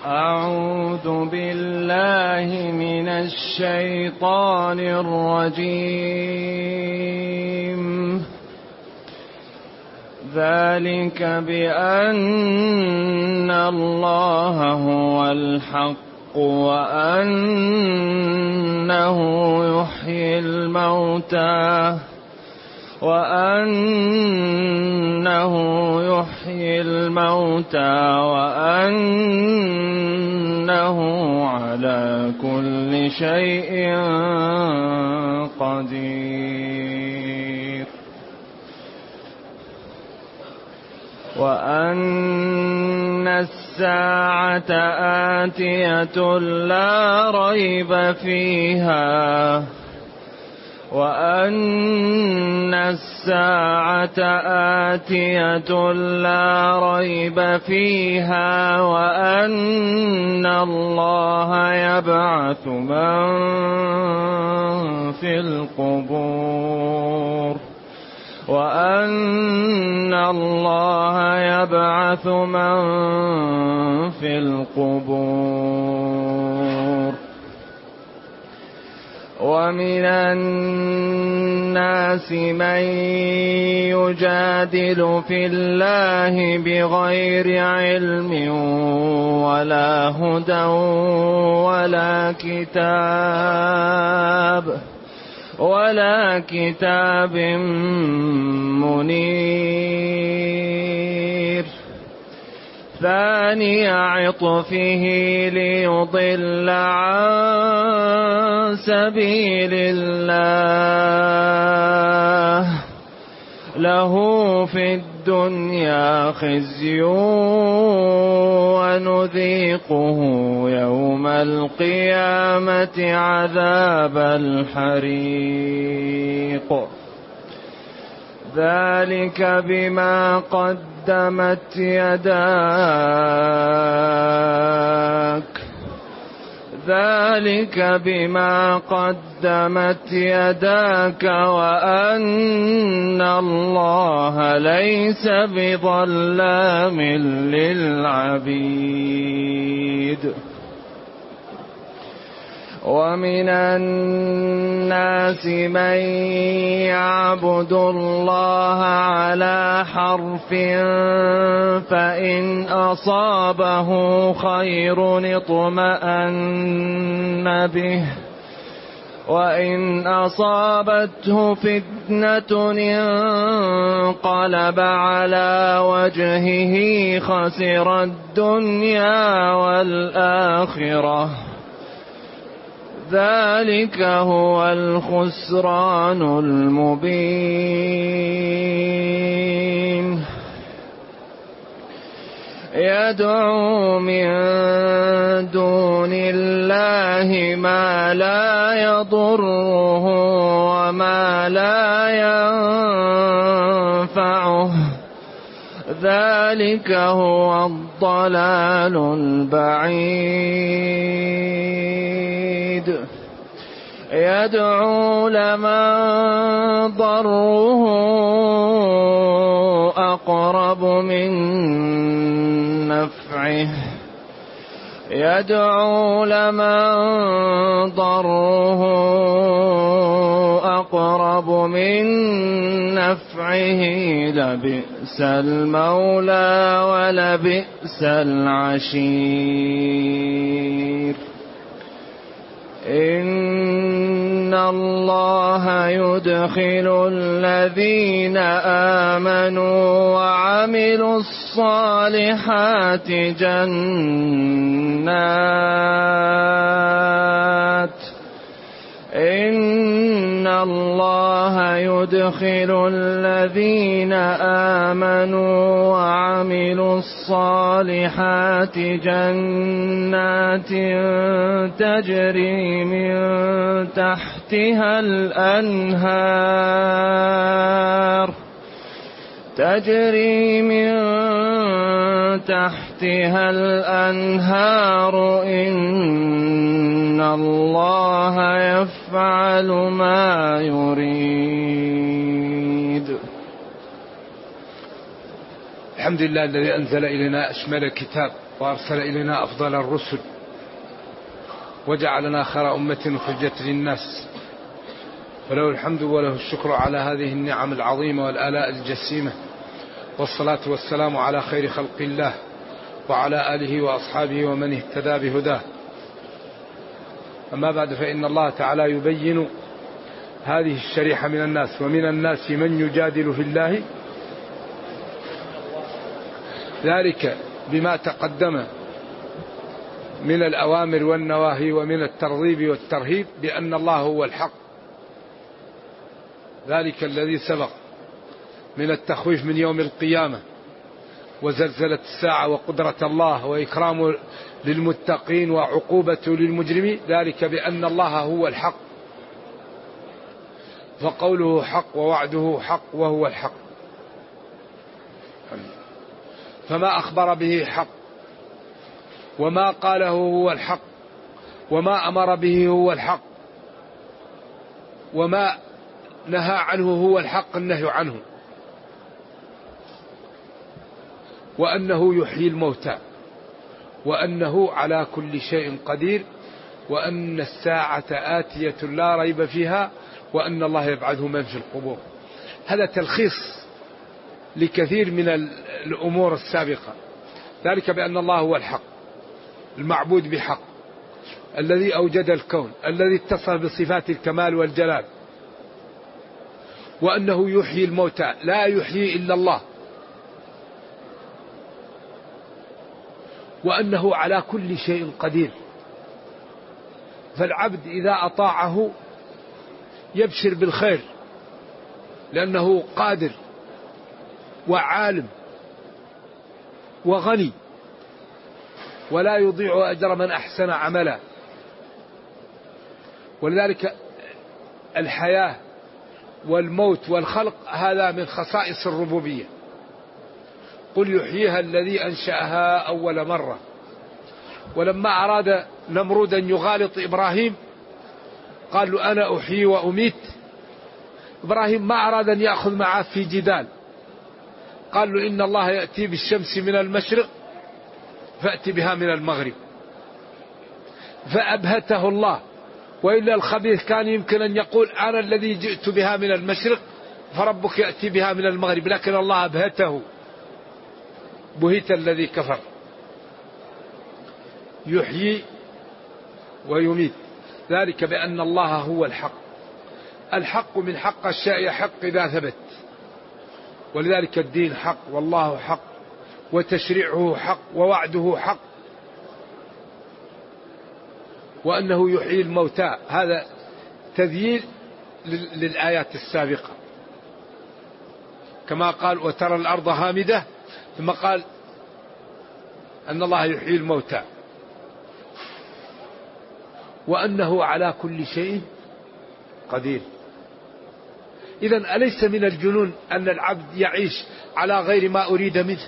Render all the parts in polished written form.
أعوذ بالله من الشيطان الرجيم. ذلك بأن الله هو الحق وأنه يحيي الموتى وأنه على كل شيء قدير، وأن الساعة آتية لا ريب فيها، وأن الساعة آتية لا ريب فيها، وأن الله يبعث من في القبور، وأن الله يبعث من في القبور. ومن الناس من يجادل في الله بغير علم ولا هدى ولا كتاب منير، ثاني عطفه ليضل عن سبيل الله، له في الدنيا خزي ونذيقه يوم القيامة عذاب الحريق. ذلك بما قدمت يداك وأن الله ليس بظلام للعبيد. ومن الناس من يعبد الله على حرف، فإن أصابه خير اطمأن به، وإن أصابته فتنة انقلب على وجهه خسر الدنيا والآخرة، ذلك هو الخسران المبين. يدعو من دون الله ما لا يضره وما لا ينفعه، ذلك هو الضلال البعيد. يدعو لمن ضره أقرب من نفعه، لبئس المولى ولبئس العشير. إن الله يدخل الذين آمنوا وعملوا الصالحات إن الله يدخل الذين آمنوا وعملوا الصالحات جنات تجري من تحتها الأنهار إن الله يفعل ما يريد. الحمد لله الذي أنزل إلينا أشمل الكتاب وأرسل إلينا أفضل الرسل وجعلنا خير أمة أخرجت للناس، فله الحمد وله الشكر على هذه النعم العظيمة والآلاء الجسيمة، والصلاة والسلام على خير خلق الله وعلى آله وأصحابه ومن اهتدى بهداه. أما بعد، فإن الله تعالى يبين هذه الشريحة من الناس: ومن الناس من يجادل في الله، ذلك بما تقدم من الأوامر والنواهي ومن الترغيب والترهيب بأن الله هو الحق، ذلك الذي سبق من التخويف من يوم القيامة وزلزلة الساعة وقدرة الله وإكرام للمتقين وعقوبة للمجرمين، ذلك بأن الله هو الحق، فقوله حق ووعده حق وهو الحق، فما أخبر به حق، وما قاله هو الحق، وما أمر به هو الحق، وما نهى عنه هو الحق النهي عنه، وأنه يحيي الموتى، وأنه على كل شيء قدير، وأن الساعة آتية لا ريب فيها، وأن الله يبعث من في القبور. هذا تلخيص لكثير من الأمور السابقة، ذلك بأن الله هو الحق المعبود بحق، الذي أوجد الكون، الذي اتصل بصفات الكمال والجلال، وأنه يحيي الموتى، لا يحيي إلا الله، وأنه على كل شيء قدير. فالعبد إذا أطاعه يبشر بالخير، لأنه قادر وعالم وغني، ولا يضيع أجر من أحسن عملا. ولذلك الحياة والموت والخلق هذا من خصائص الربوبية. قل يحييها الذي أنشأها أول مرة. ولما أراد نمرود أن يغالط إبراهيم قال له أنا أحيي وأميت، إبراهيم ما أراد أن يأخذ معه في جدال، قال له إن الله يأتي بالشمس من المشرق فأتي بها من المغرب، فأبهته الله. وإلا الخبيث كان يمكن أن يقول أنا الذي جئت بها من المشرق فربك يأتي بها من المغرب، لكن الله أبهته، بهت الذي كفر. يحيي ويميت، ذلك بأن الله هو الحق. الحق من حق الشيء حق إذا ثبت، ولذلك الدين حق، والله حق، وتشريعه حق، ووعده حق، وأنه يحيي الموتى. هذا تذييل للآيات السابقة، كما قال وترى الأرض هامدة، ثم قال أن الله يحيي الموتى، وأنه على كل شيء قدير. إذن أليس من الجنون أن العبد يعيش على غير ما أريد منه؟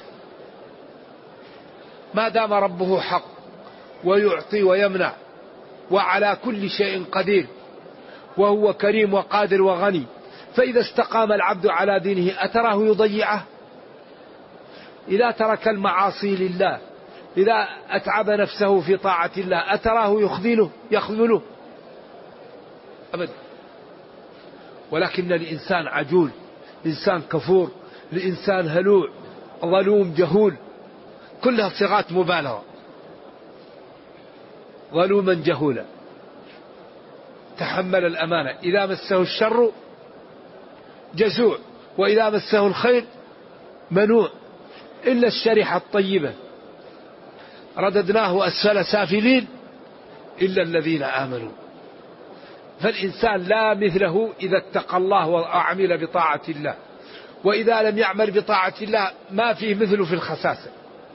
ما دام ربه حق ويعطي ويمنع وعلى كل شيء قدير، وهو كريم وقادر وغني، فإذا استقام العبد على دينه أتراه يضيعه؟ إذا ترك المعاصي لله، إذا أتعب نفسه في طاعة الله، أتراه يخذله؟ أبدا. ولكن الإنسان عجول، الإنسان كفور، الإنسان هلوع، ظلوم، جهول، كلها صيغات مبالغة. ظلوما جهولا، تحمل الأمانة، إذا مسه الشر جزوع، وإذا مسه الخير منوع، إلا الشريحة الطيبة رددناه أسفل سافلين إلا الذين آمنوا. فالإنسان لا مثله إذا اتقى الله وعمل بطاعة الله، وإذا لم يعمل بطاعة الله ما فيه مثله في الخساسة.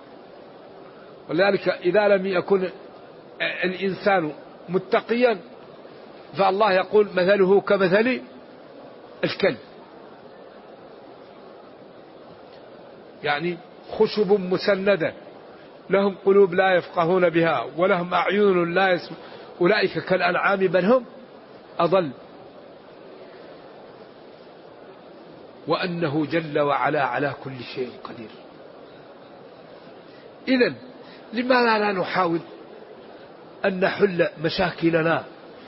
ولذلك إذا لم يكن الإنسان متقيا فالله يقول مثله كمثل الكلب، يعني خشب مسندة لهم قلوب لا يفقهون بها ولهم أعين لا يسمع، أولئك كالأنعام بل هم أضل. وأنه جل وعلا على كل شيء قدير. إذن لماذا لا نحاول أن نحل مشاكلنا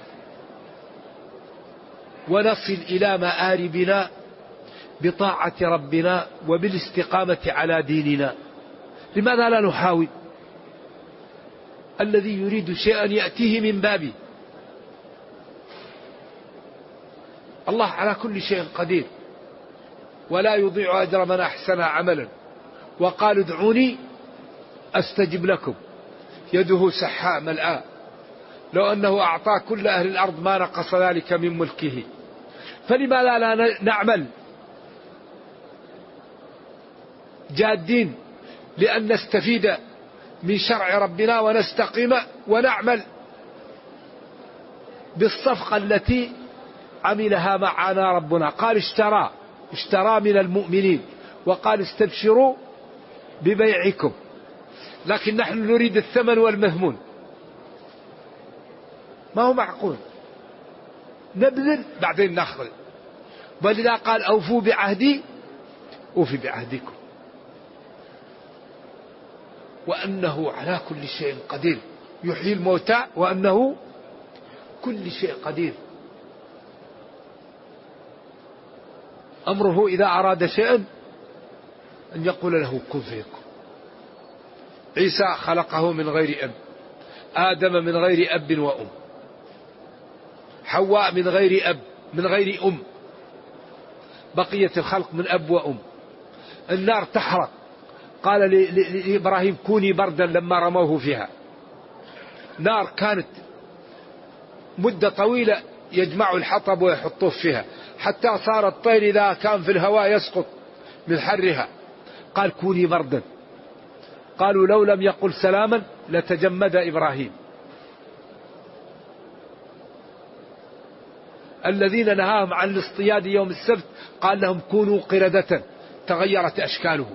ونصل إلى مآربنا بطاعة ربنا وبالاستقامة على ديننا؟ لماذا لا نحاول؟ الذي يريد شيئا يأتيه من بابه. الله على كل شيء قدير ولا يضيع أجر من أحسن عملا. وقالوا ادعوني أستجب لكم يده سحاء ملآن لو أنه أعطى كل أهل الأرض ما نقص ذلك من ملكه. فلماذا لا نعمل جادين لأن نستفيد من شرع ربنا ونستقيم ونعمل بالصفقة التي عملها معنا ربنا. قال اشترى من المؤمنين وقال استبشروا ببيعكم، لكن نحن نريد الثمن والمثمون. ما هو معقول نبذل بعدين نأخذ. ولذا قال أوفوا بعهدي أوفي بعهدكم، وأنه على كل شيء قدير يحيي الموتى وأنه كل شيء قدير. أمره إذا أراد شيئا أن يقول له كن فيكون. عيسى خلقه من غير أب، آدم من غير أب وأم، حواء من غير أب من غير أم، بقية الخلق من أب وأم. النار تحرق، قال لإبراهيم كوني بردا لما رموه فيها. نار كانت مدة طويلة يجمعوا الحطب ويحطوه فيها حتى صار الطير إذا كان في الهواء يسقط من حرها. قال كوني بردا. قالوا لو لم يقل سلاما لتجمد إبراهيم. الذين نهاهم عن الاصطياد يوم السبت قال لهم كونوا قردة تغيرت أشكالهم.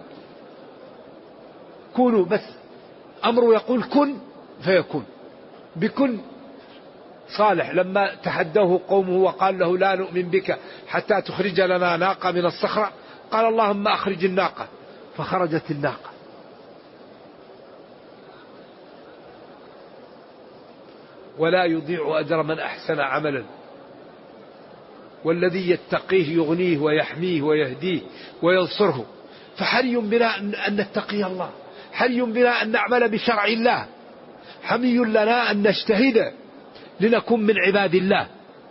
كونوا بس، أمره يقول كن فيكون. بكن صالح لما تحدوه قومه وقال له لا نؤمن بك حتى تخرج لنا ناقة من الصخرة، قال اللهم أخرج الناقة، فخرجت الناقة. ولا يضيع أجر من أحسن عملا. والذي يتقيه يغنيه ويحميه ويهديه وينصره. فحري بنا أن نتقي الله، حري بنا أن نعمل بشرع الله، حمي لنا أن نجتهد لنكون من عباد الله.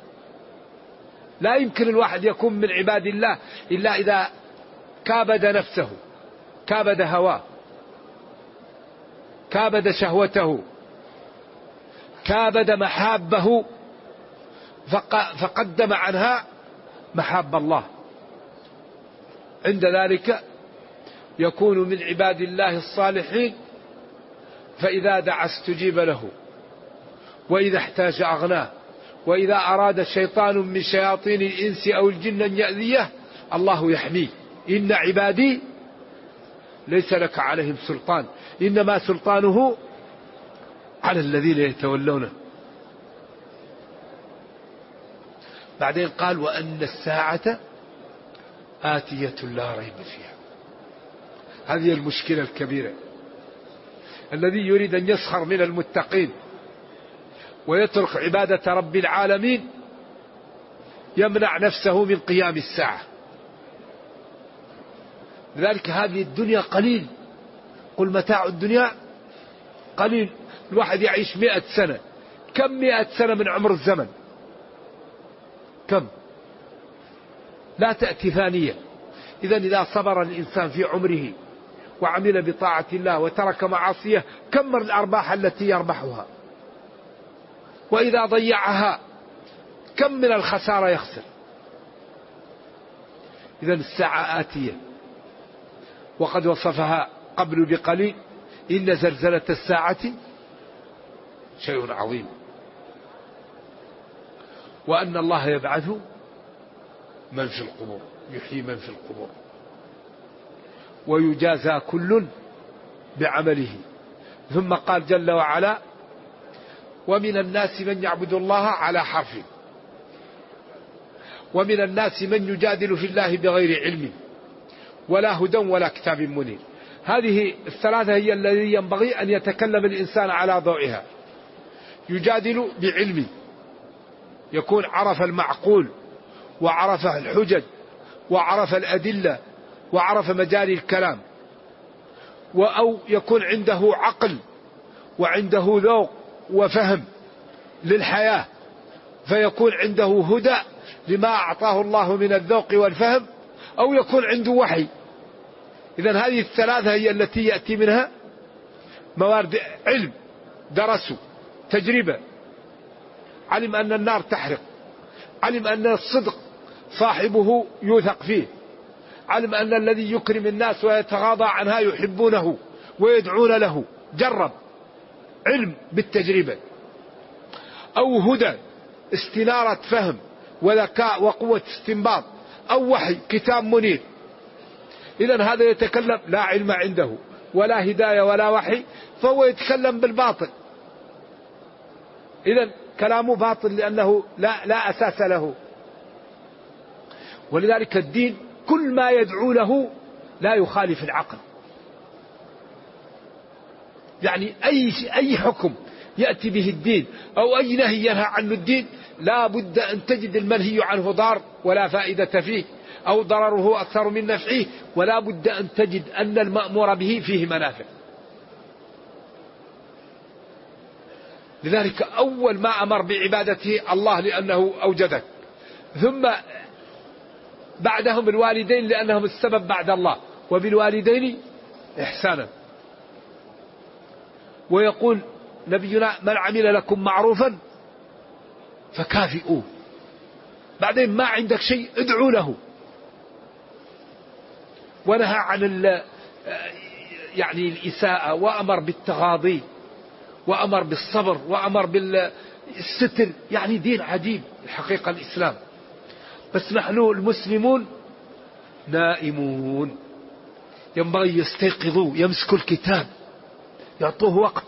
لا يمكن الواحد يكون من عباد الله إلا إذا كابد نفسه، كابد هواه، كابد شهوته، كابد محابه، فقدم عنها محاب الله. عند ذلك يكون من عباد الله الصالحين. فإذا دعا استجيب له، وإذا احتاج أغناه، وإذا أراد شيطان من شياطين الإنس أو الجن أن يأذيه الله يحميه. إن عبادي ليس لك عليهم سلطان، إنما سلطانه على الذين يتولونه. بعدين قال وأن الساعة آتية لا ريب فيها. هذه المشكلة الكبيرة. الذي يريد أن يسخر من المتقين ويترك عبادة رب العالمين يمنع نفسه من قيام الساعة. لذلك هذه الدنيا قليل. قل متاع الدنيا قليل. الواحد يعيش 100 سنة. كم 100 سنة من عمر الزمن؟ كم؟ لا تأتي ثانية. إذا صبر الإنسان في عمره وعمل بطاعة الله وترك معاصيه كم الأرباح التي يربحها؟ وإذا ضيعها كم من الخسارة يخسر؟ إذا الساعة آتية، وقد وصفها قبل بقليل إن زلزلة الساعة شيء عظيم. وأن الله يبعث من في القبور، يحيي من في القبور، ويجازى كل بعمله. ثم قال جل وعلا ومن الناس من يعبد الله على حرف، ومن الناس من يجادل في الله بغير علم ولا هدى ولا كتاب منير. هذه الثلاثة هي الذي ينبغي أن يتكلم الإنسان على ضوئها. يجادل بعلم، يكون عرف المعقول وعرف الحجج وعرف الأدلة وعرف مجال الكلام، أو يكون عنده عقل وعنده ذوق وفهم للحياة، فيكون عنده هدى لما أعطاه الله من الذوق والفهم، أو يكون عنده وحي. إذن هذه الثلاثة هي التي يأتي منها موارد علم، درسوا، تجربة، علم أن النار تحرق، علم أن الصدق صاحبه يوثق فيه، علم أن الذي يكرم الناس ويتغاضى عنها يحبونه ويدعون له، جرب، علم بالتجربة. أو هدى، استنارة فهم وذكاء وقوة استنباط، أو وحي، كتاب منير. إذن هذا يتكلم لا علم عنده ولا هداية ولا وحي، فهو يتكلم بالباطل. إذن كلامه باطل لأنه لا أساس له. ولذلك الدين كل ما يدعو له لا يخالف العقل. يعني أي حكم يأتي به الدين أو أي نهي ينهى عنه الدين لا بد أن تجد المنهي عنه ضار ولا فائدة فيه، أو ضرره أكثر من نفعه، ولا بد أن تجد أن المأمور به فيه منافع. لذلك أول ما أمر بعبادته الله لأنه أوجدك، ثم بعدهم الوالدين لأنهم السبب بعد الله، وبالوالدين إحسانا. ويقول نبينا من عمل لكم معروفا فكافئوه. بعدين ما عندك شيء ادعوا له. ونهى عن يعني الإساءة، وأمر بالتغاضي، وأمر بالصبر، وأمر بالستر. يعني دين عجيب الحقيقة الإسلام. بس نحن المسلمون نائمون، ينبغي يستيقظوا، يمسكوا الكتاب، يعطوه وقت.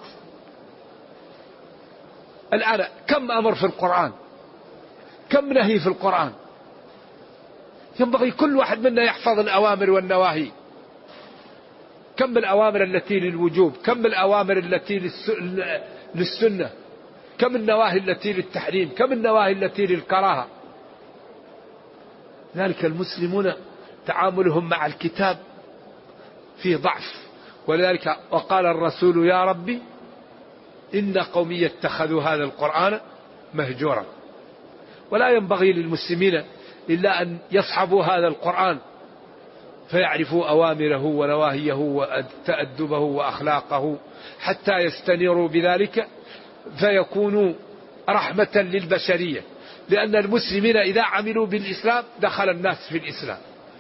الآن كم أمر في القرآن، كم نهي في القرآن. ينبغي كل واحد منا يحفظ الأوامر والنواهي. كم الأوامر التي للوجوب، كم الأوامر التي للسنة، كم النواهي التي للتحريم، كم النواهي التي للكراهة. ذلك المسلمون تعاملهم مع الكتاب فيه ضعف. ولذلك وقال الرسول يا ربي إن قومي اتخذوا هذا القرآن مهجورا. ولا ينبغي للمسلمين إلا أن يصحبوا هذا القرآن فيعرفوا أوامره ونواهيه وتأدبه وأخلاقه، حتى يستنيروا بذلك فيكونوا رحمة للبشرية. لأن المسلمين إذا عملوا بالإسلام دخل الناس في الإسلام.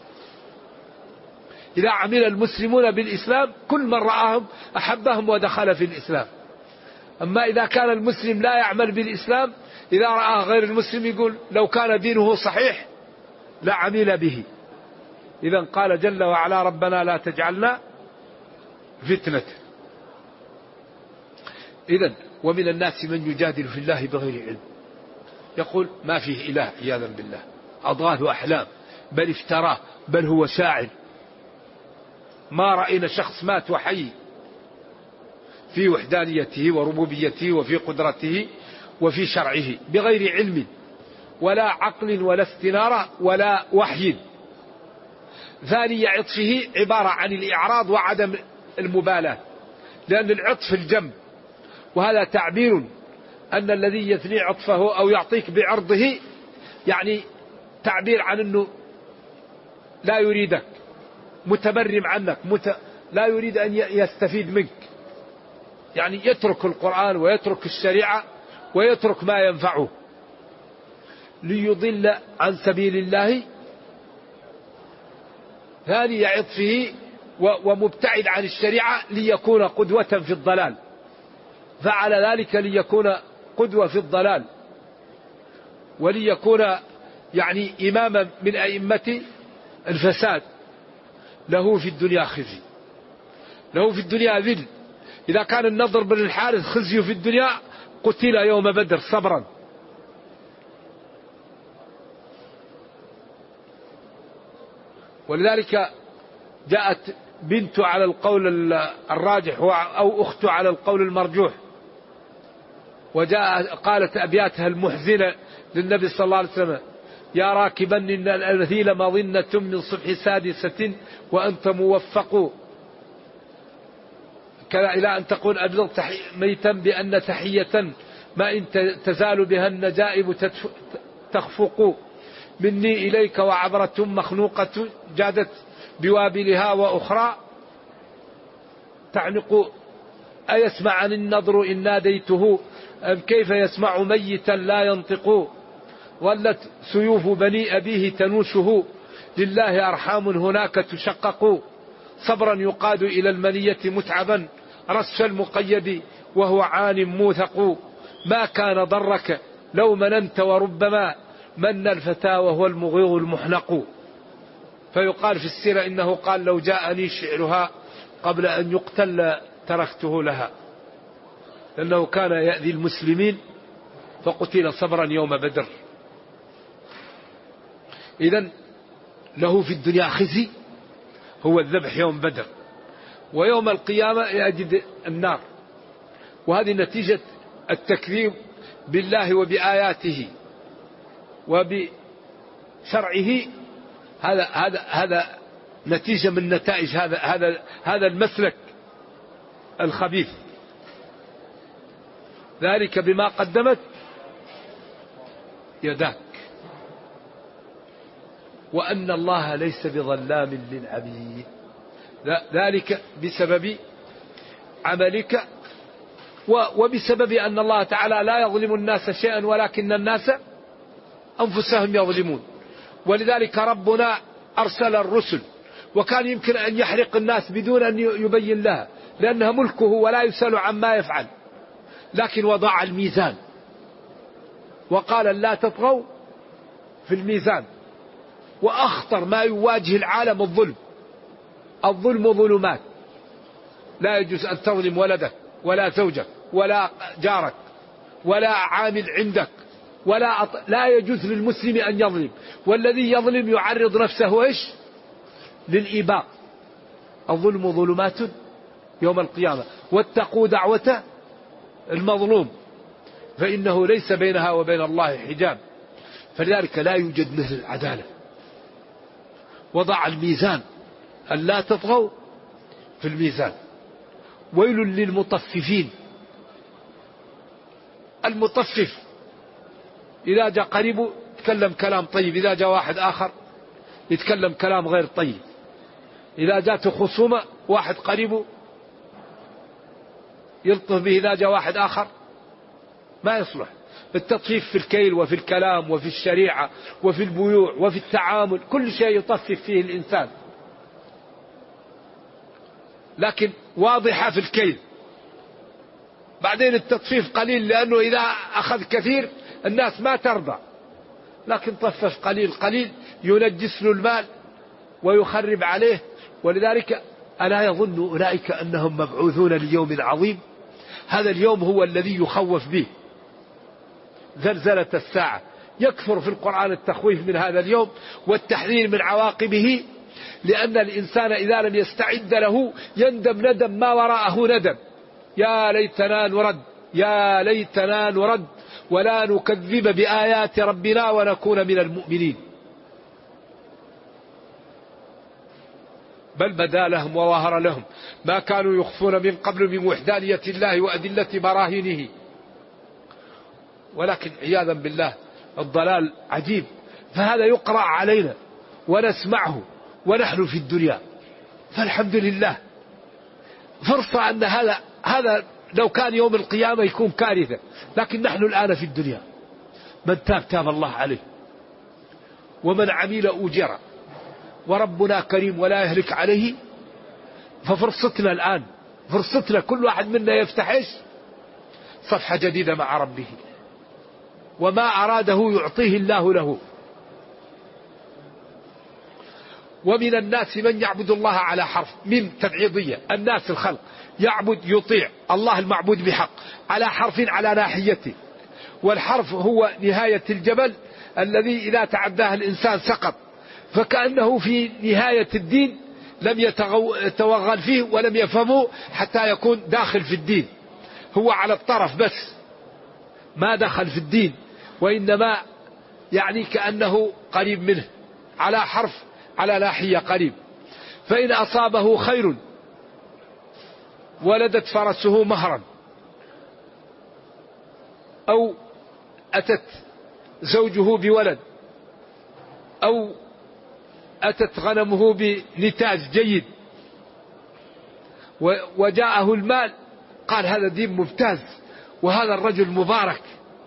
إذا عمل المسلمون بالإسلام كل من رآهم أحبهم ودخل في الإسلام. أما إذا كان المسلم لا يعمل بالإسلام، إذا رأى غير المسلم يقول لو كان دينه صحيح لعمل به. إذن قال جل وعلا ربنا لا تجعلنا فتنة. إذن ومن الناس من يجادل في الله بغير علم، يقول ما فيه إله عياذا بالله، أضغاث أحلام، بل افتراه، بل هو شاعر. ما رأينا شخص مات وحي في وحدانيته وربوبيته وفي قدرته وفي شرعه بغير علم ولا عقل ولا استنارة ولا وحي. ثاني عطفه عبارة عن الإعراض وعدم المبالاة، لأن العطف الجنب، وهذا تعبير أن الذي يثني عطفه أو يعطيك بعرضه يعني تعبير عن أنه لا يريدك، متبرم عنك، لا يريد أن يستفيد منك. يعني يترك القرآن ويترك الشريعة ويترك ما ينفعه ليضل عن سبيل الله. ثاني عطفه ومبتعد عن الشريعة ليكون قدوة في الضلال، فعل ذلك ليكون قدوة في الضلال، وليكون يعني إماما من أئمة الفساد. له في الدنيا خزي، له في الدنيا ذل. إذا كان النضر بن الحارث خزي في الدنيا قتل يوم بدر صبرا. ولذلك جاءت بنت على القول الراجح أو أخت على القول المرجوح، وجاء قالت أبياتها المحزنة للنبي صلى الله عليه وسلم: يا راكبا إن الأنثيل مظنة من صبح سادسة وأنت موفق، كذا إلى أن تقول أبلغ ميتا بأن تحية ما إن تزال بها النجائب تخفق، مني إليك وعبرة مخنوقة جادت بوابلها وأخرى تعنق، أيسمع النضر إن ناديته أم كيف يسمع ميتا لا ينطق، ظلت سيوف بني أبيه تنوشه لله أرحام هناك تشقق، صبرا يقاد إلى المنية متعبا رس المقيد وهو عان موثق، ما كان ضرك لو مننت وربما من الفتى وهو المغيظ المحنق. فيقال في السيرة إنه قال: لو جاءني شعرها قبل أن يقتل تركته لها، لأنه كان يأذي المسلمين فقتل صبرا يوم بدر. إذن له في الدنيا خزي هو الذبح يوم بدر، ويوم القيامة يجد النار، وهذه نتيجة التكذيب بالله وبآياته وبشرعه. هذا نتيجة من نتائج هذا المسلك الخبيث، ذلك بما قدمت يداك وأن الله ليس بظلام للعبيد، ذلك بسبب عملك وبسبب أن الله تعالى لا يظلم الناس شيئا ولكن الناس أنفسهم يظلمون. ولذلك ربنا أرسل الرسل، وكان يمكن أن يحرق الناس بدون أن يبين لها، لأنها ملكه ولا يسأل عما يفعل، لكن وضع الميزان وقال: لا تطغوا في الميزان. وأخطر ما يواجه العالم الظلم ظلمات، لا يجوز أن تظلم ولدك ولا زوجك ولا جارك ولا عامل عندك، لا يجوز للمسلم أن يظلم، والذي يظلم يعرض نفسه إيش؟ للإباء. الظلم ظلمات يوم القيامة، واتقوا دعوة المظلوم فإنه ليس بينها وبين الله حجاب. فلذلك لا يوجد مثل العدالة. وضع الميزان أن لا تطغوا في الميزان. ويل للمطففين. المطفف إذا جاء قريبه يتكلم كلام طيب، إذا جاء واحد آخر يتكلم كلام غير طيب، إذا جاءت خصومة واحد قريبه يلطف به، إذا جاء واحد آخر ما يصلح. التطفيف في الكيل وفي الكلام وفي الشريعة وفي البيوع وفي التعامل، كل شيء يطفف فيه الإنسان، لكن واضحة في الكيل. بعدين التطفيف قليل، لأنه إذا أخذ كثير الناس ما ترضى، لكن طفف قليل قليل ينجس له المال ويخرب عليه. ولذلك ألا يظن أولئك أنهم مبعوثون ليوم عظيم؟ هذا اليوم هو الذي يخوف به، زلزلة الساعة. يكثر في القرآن التخويف من هذا اليوم والتحذير من عواقبه، لأن الإنسان إذا لم يستعد له يندم ندم ما وراءه ندم. يا ليتنا نرد، يا ليتنا نرد ولا نكذب بآيات ربنا ونكون من المؤمنين. بل بدا لهم وظهر لهم ما كانوا يخفون من قبل من وحدانية الله وأدلة براهينه. ولكن عياذا بالله الضلال عجيب. فهذا يقرأ علينا ونسمعه ونحن في الدنيا، فالحمد لله فرصة أن هذا لو كان يوم القيامة يكون كارثة، لكن نحن الآن في الدنيا. من تاب تاب الله عليه، ومن عمل أجر، وربنا كريم ولا يهلك عليه. ففرصتنا الآن، فرصتنا كل واحد منا يفتح صفحة جديدة مع ربه، وما أراده يعطيه الله له. ومن الناس من يعبد الله على حرف، من تبعيضية، الناس الخلق يعبد يطيع الله المعبود بحق على حرف على ناحيته، والحرف هو نهاية الجبل الذي إذا تعداه الإنسان سقط، فكأنه في نهاية الدين لم يتوغل فيه ولم يفهمه حتى يكون داخل في الدين، هو على الطرف بس ما دخل في الدين، وإنما يعني كأنه قريب منه على حرف على ناحية قريب. فإن أصابه خير ولدت فرسه مهرا، أو أتت زوجه بولد، أو أتت غنمه بنتاج جيد وجاءه المال، قال هذا دين ممتاز وهذا الرجل مبارك.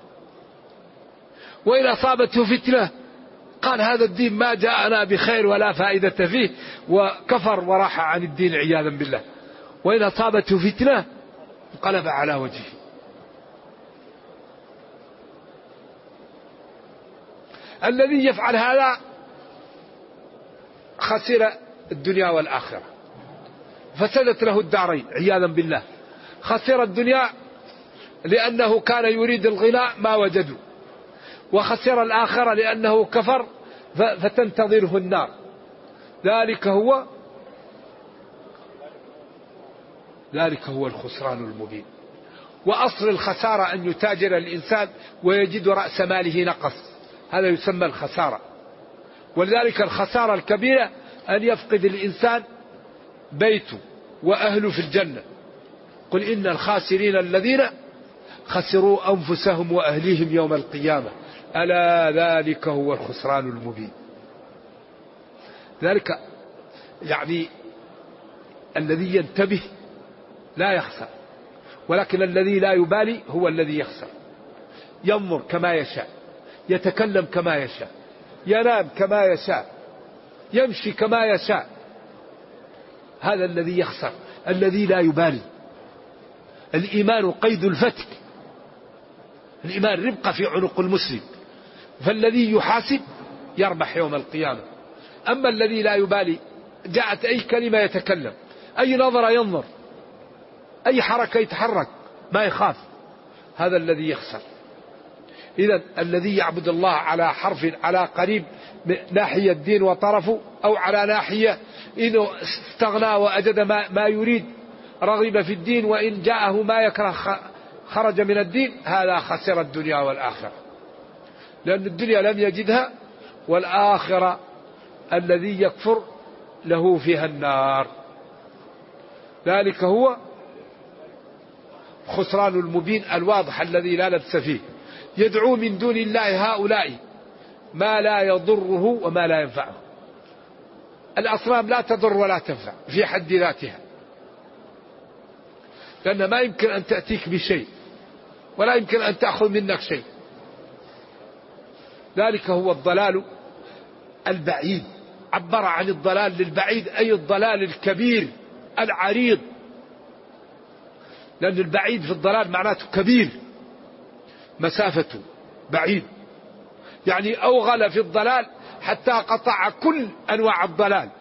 وإن أصابته فتنة قال هذا الدين ما جاءنا بخير ولا فائدة فيه، وكفر وراح عن الدين عياذا بالله. وإن أصابته فتنة انقلب على وجهه. الذي يفعل هذا خسر الدنيا والآخرة، فسدت له الدارين عياذا بالله. خسر الدنيا لأنه كان يريد الغناء ما وجدوا، وخسر الآخرة لأنه كفر فتنتظره النار. ذلك هو الخسران المبين. وأصل الخسارة أن يتاجر الإنسان ويجد رأس ماله نقص، هذا يسمى الخسارة. ولذلك الخسارة الكبيرة أن يفقد الإنسان بيته وأهله في الجنة. قل إن الخاسرين الذين خسروا أنفسهم وأهليهم يوم القيامة ألا ذلك هو الخسران المبين. ذلك يعني الذي ينتبه لا يخسر، ولكن الذي لا يبالي هو الذي يخسر. ينظر كما يشاء، يتكلم كما يشاء، ينام كما يشاء، يمشي كما يشاء، هذا الذي يخسر، الذي لا يبالي. الإيمان قيد الفتك، الإيمان ربقة في عنق المسلم، فالذي يحاسب يربح يوم القيامة. أما الذي لا يبالي، جاءت أي كلمة يتكلم، أي نظرة ينظر، أي حركة يتحرك، ما يخاف، هذا الذي يخسر. إذن الذي يعبد الله على حرف على قريب ناحية الدين وطرفه، أو على ناحية إنه استغنى وأجد ما يريد، رغب في الدين وإن جاءه ما يكره خرج من الدين، هذا خسر الدنيا والآخرة. لأن الدنيا لم يجدها، والآخرة الذي يكفر له فيها النار. ذلك هو خسران المبين الواضح الذي لا لبس فيه. يدعو من دون الله هؤلاء ما لا يضره وما لا ينفعه. الأصنام لا تضر ولا تنفع في حد ذاتها، لأن ما يمكن أن تأتيك بشيء ولا يمكن أن تأخذ منك شيء. ذلك هو الضلال البعيد. عبر عن الضلال للبعيد أي الضلال الكبير العريض، لأن البعيد في الضلال معناته كبير، مسافته بعيد، يعني أوغل في الضلال حتى قطع كل أنواع الضلال.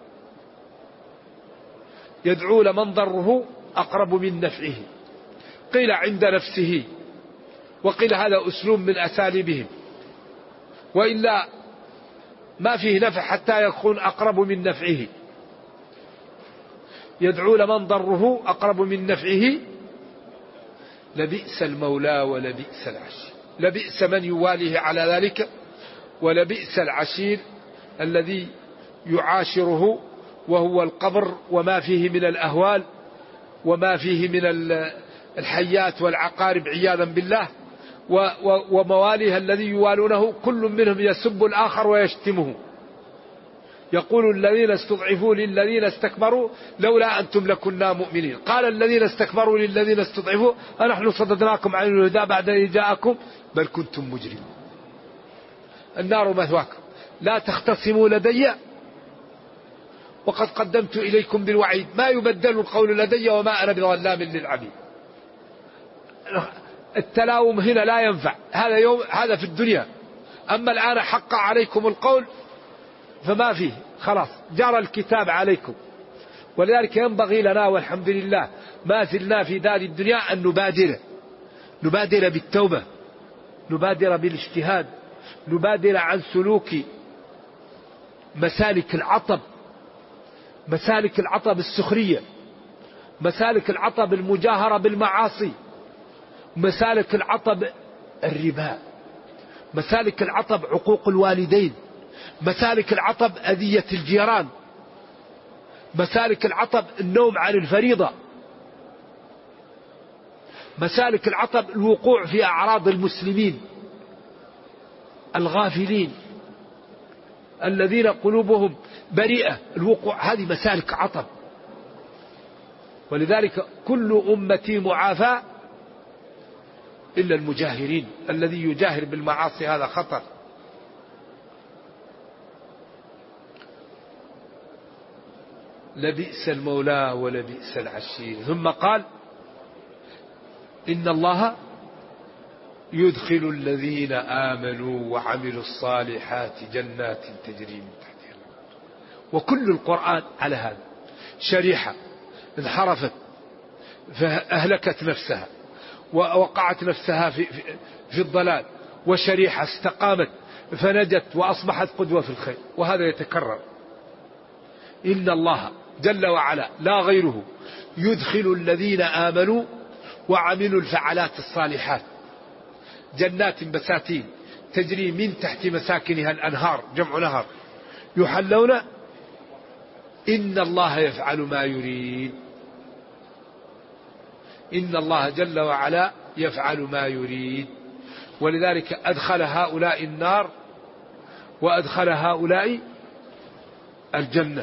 يدعو لمن ضره أقرب من نفعه، قيل عند نفسه، وقيل هذا أسلوب من أساليبهم، وإلا ما فيه نفع حتى يكون أقرب من نفعه. يدعو لمن ضره أقرب من نفعه لبئس المولى ولبئس العشير. لبئس من يواليه على ذلك، ولبئس العشير الذي يعاشره، وهو القبر وما فيه من الأهوال وما فيه من الحيات والعقارب عياذا بالله، ومواليه الذي يوالونه كل منهم يسب الآخر ويشتمه. يقول الذين استضعفوا للذين استكبروا لولا أنتم لكنا مؤمنين. قال الذين استكبروا للذين استضعفوا أنحن صددناكم عن الهدى بعد إذ جاءكم بل كنتم مجرمين. النار مثواكم لا تختصموا لدي وقد قدمت إليكم بالوعيد ما يبدل القول لدي وما أنا بظلام للعبيد. التلاوم هنا لا ينفع، هذا في الدنيا. أما الآن حق عليكم القول فما فيه، خلاص جرى الكتاب عليكم. ولذلك ينبغي لنا والحمد لله ما زلنا في دار الدنيا أن نبادر بالتوبة، نبادر بالاجتهاد، نبادر عن سلوك مسالك العطب مسالك العطاء بالسخرية، مسالك العطاء بالمجاهرة بالمعاصي، مسالك العطاء بالربا، مسالك العطاء بعقوق الوالدين، مسالك العطاء بأذية الجيران، مسالك العطاء النوم عن الفريضة، مسالك العطاء الوقوع في أعراض المسلمين الغافلين الذين قلوبهم بريئة، الوقوع، هذه مسالك عطاء. ولذلك كل أمتي معافى إلا المجاهرين، الذي يجاهر بالمعاصي هذا خطر. لبئس المولى ولبئس العشير. ثم قال إن الله يدخل الذين آمنوا وعملوا الصالحات جنات تجري من تحتها الأنهار. وكل القرآن على هذا. شريحة انحرفت فأهلكت نفسها ووقعت نفسها في الضلال، وشريحة استقامت فنجت وأصبحت قدوة في الخير، وهذا يتكرر. إن الله جل وعلا لا غيره يدخل الذين آمنوا وعملوا الفعالات الصالحات جنات بساتين تجري من تحت مساكنها الأنهار، جمع نهر، يحلون. إن الله يفعل ما يريد. إن الله جل وعلا يفعل ما يريد. ولذلك أدخل هؤلاء النار وأدخل هؤلاء الجنة.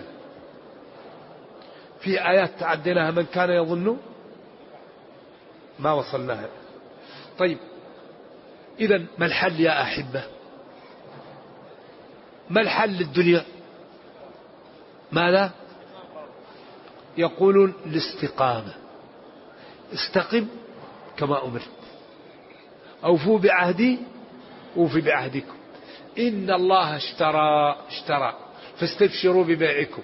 في آيات تعديناها من كان يظن ما وصلناها. طيب إذن ما الحل يا أحبة؟ ما الحل للدنيا؟ ماذا؟ يقولون الاستقامة. استقم كما أمرت، أوفوا بعهدي أوفي بعهدكم، إن الله اشترى فاستبشروا ببيعكم،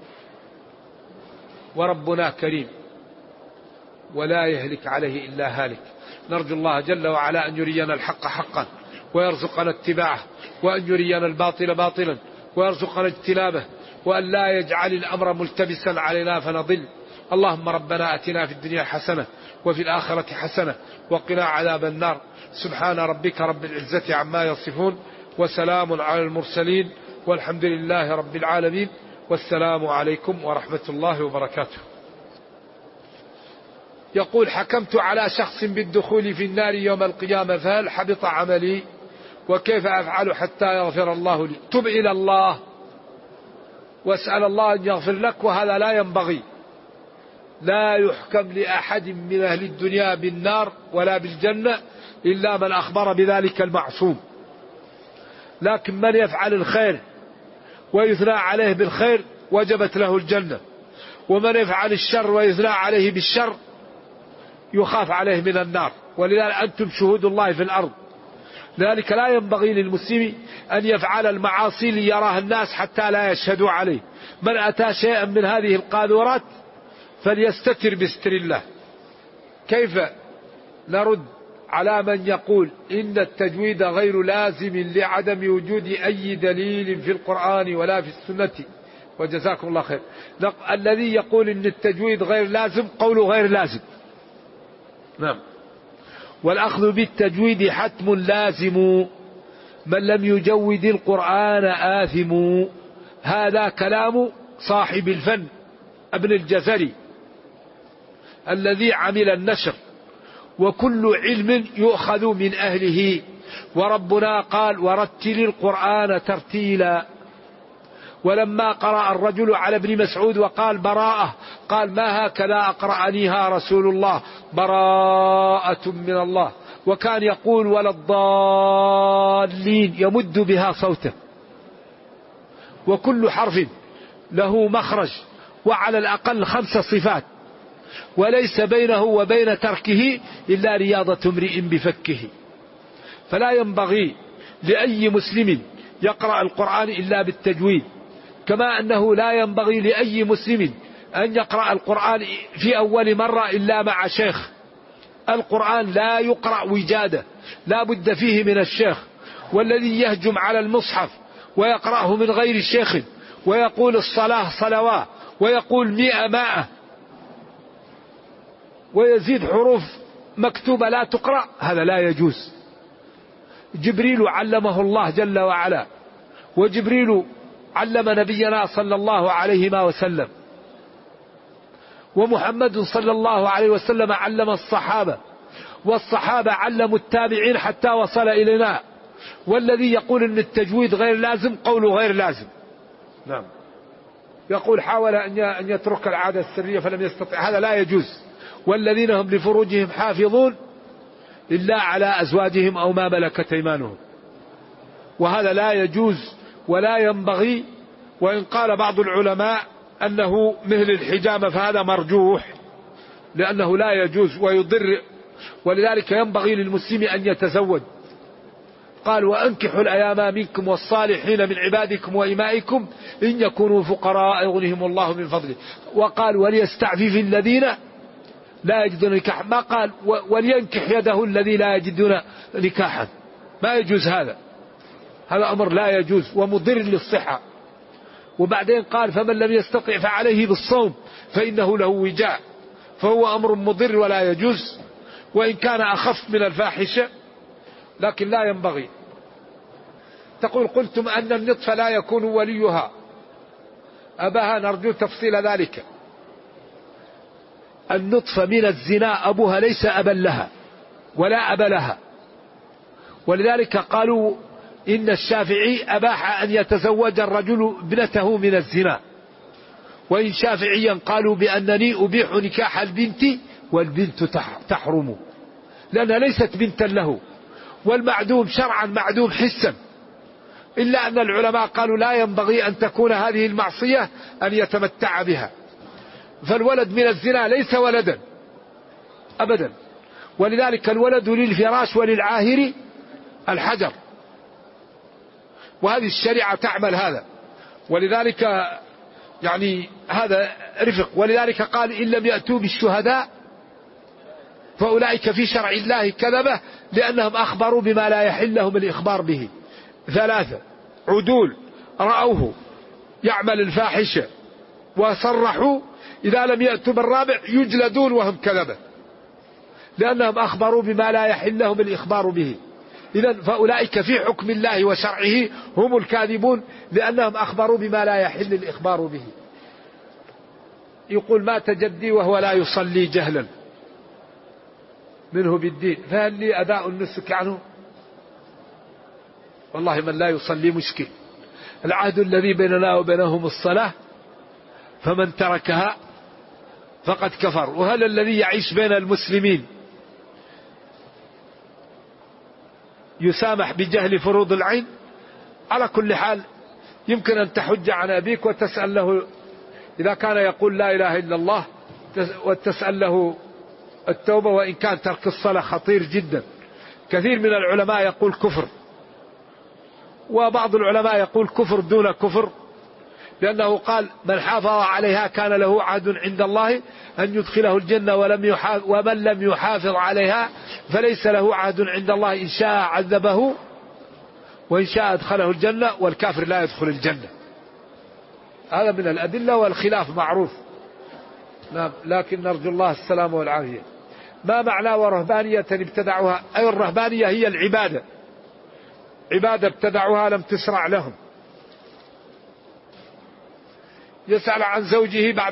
وربنا كريم ولا يهلك عليه إلا هالك. نرجو الله جل وعلا أن يرينا الحق حقا ويرزقنا اتباعه، وأن يرينا الباطل باطلا ويرزقنا اجتنابه، وأن لا يجعل الأمر ملتبسا علينا فنضل. اللهم ربنا أتنا في الدنيا حسنة وفي الآخرة حسنة وقنا عذاب النار. سبحان ربك رب العزة عما يصفون، وسلام على المرسلين، والحمد لله رب العالمين، والسلام عليكم ورحمة الله وبركاته. يقول: حكمت على شخص بالدخول في النار يوم القيامة، فهل حبط عملي؟ وكيف أفعل حتى يغفر الله لي؟ تب إلى الله واسأل الله أن يغفر لك، وهذا لا ينبغي. لا يحكم لأحد من أهل الدنيا بالنار ولا بالجنة إلا من أخبر بذلك المعصوم. لكن من يفعل الخير ويثنى عليه بالخير وجبت له الجنة، ومن يفعل الشر ويثنى عليه بالشر يخاف عليه من النار. ولذلك أنتم شهود الله في الأرض. لذلك لا ينبغي للمسلم أن يفعل المعاصي ليراها الناس حتى لا يشهدوا عليه. من أتى شيئا من هذه القاذورات فليستتر بستر الله. كيف نرد على من يقول إن التجويد غير لازم لعدم وجود أي دليل في القرآن ولا في السنة؟ وجزاكم الله خير. الذي يقول إن التجويد غير لازم قوله غير لازم. نعم. والأخذ بالتجويد حتم لازم، من لم يجود القرآن آثم. هذا كلام صاحب الفن ابن الجزري الذي عمل النشر. وكل علم يؤخذ من أهله، وربنا قال: ورتل القرآن ترتيلا. ولما قرأ الرجل على ابن مسعود وقال براءة، قال: ما هكذا أقرأنيها رسول الله، براءة من الله. وكان يقول: ولا الضالين، يمد بها صوته. وكل حرف له مخرج، وعلى الأقل 5 صفات، وليس بينه وبين تركه إلا رياضة امرئ بفكه. فلا ينبغي لأي مسلم يقرأ القرآن إلا بالتجويد، كما أنه لا ينبغي لأي مسلم أن يقرأ القرآن في أول مرة إلا مع شيخ. القرآن لا يقرأ وجادة، لا بد فيه من الشيخ. والذي يهجم على المصحف ويقرأه من غير شيخ ويقول الصلاة صلوات ويقول 100 ويزيد حروف مكتوبة لا تقرأ، هذا لا يجوز. جبريل علمه الله جل وعلا، وجبريل علم نبينا صلى الله عليه وسلم، ومحمد صلى الله عليه وسلم علم الصحابة، والصحابة علموا التابعين حتى وصل إلينا. والذي يقول أن التجويد غير لازم قوله غير لازم. نعم. يقول حاول أن يترك العادة السرية فلم يستطع، هذا لا يجوز. والذين هم لفروجهم حافظون إلا على أزواجهم أو ما ملكت أيمانهم، وهذا لا يجوز ولا ينبغي. وإن قال بعض العلماء أنه مثل الحجامة فهذا مرجوح، لأنه لا يجوز ويضر، ولذلك ينبغي للمسلم أن يتزوج. قال وأنكحوا الأيام منكم والصالحين من عبادكم وإمائكم إن يكونوا فقراء يغنيهم الله من فضله. وقال وليستعفف الذين لا يجدون نكاحا، ما قال ولينكح يده الذي لا يجدون نكاحا. ما يجوز هذا أمر لا يجوز ومضر للصحة. وبعدين قال فمن لم يستطع فعليه بالصوم فإنه له وجاء، فهو أمر مضر ولا يجوز، وإن كان أخف من الفاحشة لكن لا ينبغي. تقول قلتم أن النطفة لا يكون وليها أباها، نرجو تفصيل ذلك. النطفة من الزنا أبوها ليس أبا لها ولا أب لها، ولذلك قالوا إن الشافعي أباح أن يتزوج الرجل ابنته من الزنا، وإن شافعيا قالوا بأنني أبيح نكاح البنت والبنت تحرم لأنها ليست بنتا له، والمعدوم شرعا معدوم حسا، إلا أن العلماء قالوا لا ينبغي أن تكون هذه المعصية أن يتمتع بها. فالولد من الزنا ليس ولدا أبدا، ولذلك الولد للفراش وللعاهر الحجر، وهذه الشريعة تعمل هذا، ولذلك يعني هذا رفق. ولذلك قال إن لم يأتوا بالشهداء فأولئك في شرع الله كذبة، لأنهم أخبروا بما لا يحل لهم الإخبار به. 3 عدول رأوه يعمل الفاحشة وصرحوا، إذا لم يأتوا بالرابع يجلدون وهم كذبة، لأنهم أخبروا بما لا يحل لهم الإخبار به. إذن فأولئك في حكم الله وشرعه هم الكاذبون، لأنهم أخبروا بما لا يحل الإخبار به. يقول مات جدي وهو لا يصلي جهلا منه بالدين، فهل لي أداء النسك عنه؟ والله من لا يصلي مشكل. العهد الذي بيننا وبينهم الصلاة، فمن تركها فقد كفر. وهل الذي يعيش بين المسلمين يسامح بجهل فروض العين؟ على كل حال يمكن أن تحج عن أبيك وتسأل له إذا كان يقول لا إله إلا الله، وتسأل له التوبة، وإن كان ترك الصلاة خطير جدا. كثير من العلماء يقول كفر، وبعض العلماء يقول كفر دون كفر، لأنه قال من حافظ عليها كان له عهد عند الله أن يدخله الجنة ومن لم يحافظ عليها فليس له عهد عند الله، إن شاء عذبه وإن شاء أدخله الجنة، والكافر لا يدخل الجنة. هذا من الأدلة، والخلاف معروف، لكن نرجو الله السلام والعافية. ما معنى ورهبانية ابتدعوها؟ أي الرهبانية هي العبادة، عبادة ابتدعوها لم تشرع لهم. يسأل عن زوجه بعد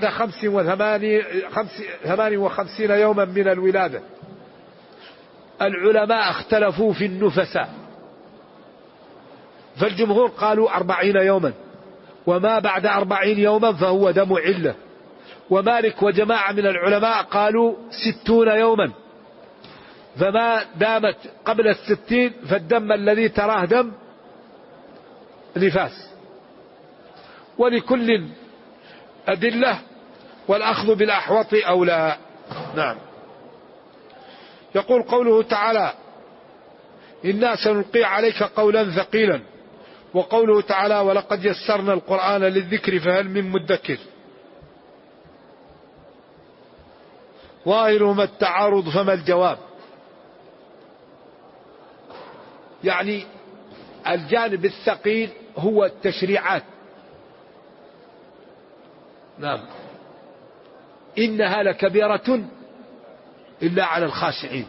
58 يوما من الولادة. العلماء اختلفوا في النفساء، فالجمهور قالوا 40 يوما، وما بعد 40 يوما فهو دم علة. ومالك وجماعة من العلماء قالوا 60 يوما، فما دامت قبل 60 فالدم الذي تراه دم نفاس. ولكل أدلة، والأخذ بالأحوط أولى. نعم. يقول قوله تعالى إنا سنلقي عليك قولا ثقيلا، وقوله تعالى ولقد يسرنا القرآن للذكر فهل من مدكر. ظاهرهما التعارض، فما الجواب؟ يعني الجانب الثقيل هو التشريعات، نعم. إنها لكبيرة إلا على الخاشعين.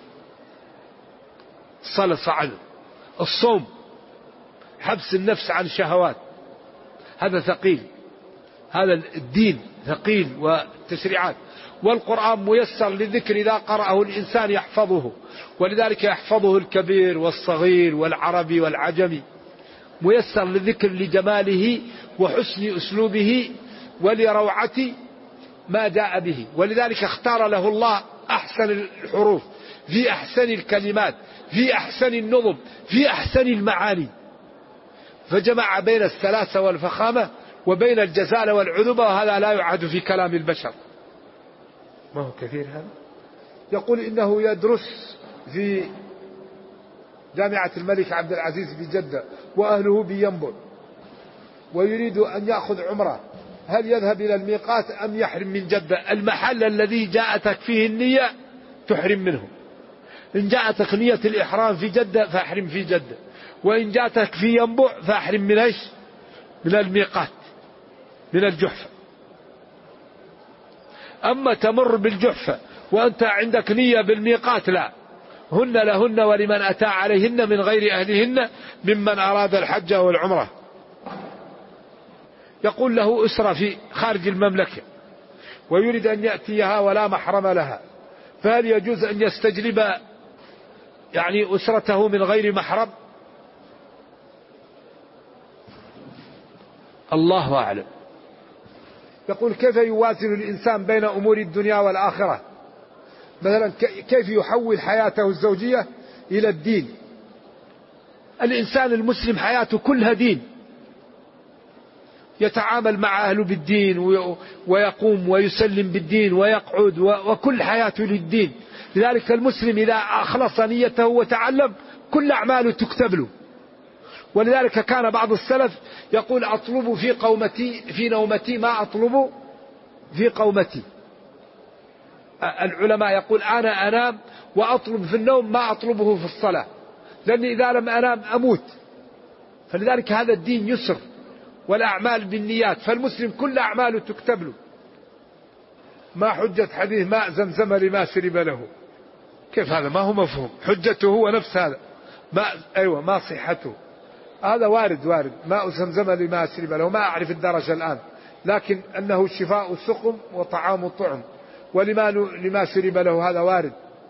الصلاة صعب، الصوم، حبس النفس عن شهوات، هذا ثقيل، هذا الدين ثقيل وتشريعات. والقرآن ميسر للذكر إذا قرأه الإنسان يحفظه، ولذلك يحفظه الكبير والصغير والعربي والعجمي، ميسر للذكر لجماله وحسن أسلوبه ولروعة ما جاء به. ولذلك اختار له الله أحسن الحروف في أحسن الكلمات في أحسن النظم في أحسن المعاني، فجمع بين السلاسة والفخامة وبين الجزالة والعذوبة، وهذا لا يعد في كلام البشر. ما هو كثير هذا. يقول إنه يدرس في جامعة الملك عبد العزيز بجدة وأهله بينبع، ويريد أن يأخذ عمره، هل يذهب إلى الميقات أم يحرم من جدة؟ المحل الذي جاءتك فيه النية تحرم منه. إن جاءتك نية الإحرام في جدة فأحرم في جدة، وإن جاءتك في ينبع فأحرم من إيش؟ من الميقات، من الجحفة. أما تمر بالجحفة وأنت عندك نية بالميقات لا، هن لهن ولمن أتى عليهن من غير أهلهن ممن أراد الحج والعمرة. يقول له أسرة في خارج المملكة ويريد أن يأتيها ولا محرم لها، فهل يجوز أن يستجلب يعني أسرته من غير محرم؟ الله أعلم. يقول كيف يوازن الإنسان بين أمور الدنيا والآخرة؟ مثلا كيف يحول حياته الزوجية إلى الدين؟ الإنسان المسلم حياته كلها دين، يتعامل مع أهله بالدين ويقوم ويسلم بالدين ويقعد وكل حياته للدين. لذلك المسلم إذا أخلص نيته وتعلم كل أعماله تكتب له. ولذلك كان بعض السلف يقول أطلب في نومتي ما أطلب في قومتي. العلماء يقول أنا أنام وأطلب في النوم ما أطلبه في الصلاة، لأني إذا لم أنام أموت. فلذلك هذا الدين يسر، والأعمال بالنيات، فالمسلم كل أعماله تكتب له. ما حجة حديث ماء زمزم لما شرب له؟ كيف هذا؟ ما هو مفهوم. حجته هو نفس هذا ماء، أيوة ما صحته، هذا وارد ماء زمزم لما شرب له، ما أعرف الدرجة الآن، لكن أنه شفاء السقم وطعام الطعم، لما شرب له هذا وارد.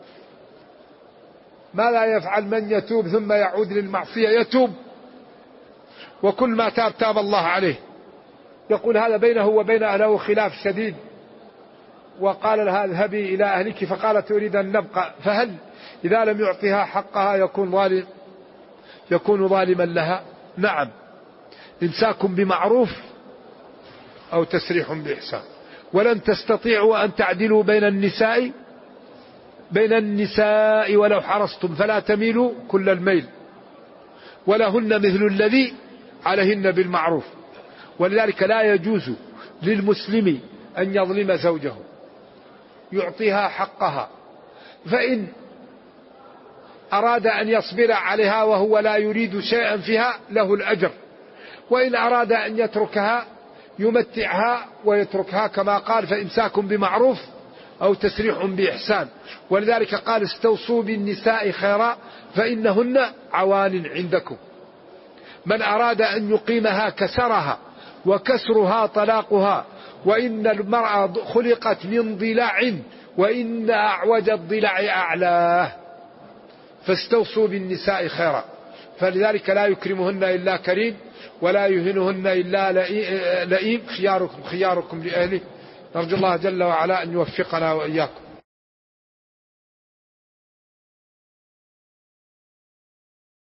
ما لا يفعل من يتوب ثم يعود للمعصية؟ يتوب، وكل ما تاب الله عليه. يقول هذا بينه وبين أهله خلاف شديد، وقال لها اذهبي إلى أهلك، فقالت أريد أن نبقى، فهل إذا لم يعطيها حقها يكون ظالما لها؟ نعم، إمساك بمعروف أو تسريح بإحسان. ولن تستطيعوا أن تعدلوا بين النساء ولو حرصتم فلا تميلوا كل الميل، ولهن مثل الذي عليهن بالمعروف. ولذلك لا يجوز للمسلم أن يظلم زوجه، يعطيها حقها، فإن أراد أن يصبر عليها وهو لا يريد شيئا فيها له الأجر، وإن أراد أن يتركها يمتعها ويتركها كما قال فإمساك بمعروف أو تسريح بإحسان. ولذلك قال استوصوا بالنساء خيرا فإنهن عوان عندكم. من أراد أن يقيمها كسرها، وكسرها طلاقها، وإن المرأة خلقت من ضلع وإن أعوج الضلع أعلاه، فاستوصوا بالنساء خيرا. فلذلك لا يكرمهن إلا كريم ولا يهنهن إلا لئيم. خياركم لأهله. نرجو الله جل وعلا أن يوفقنا وإياكم.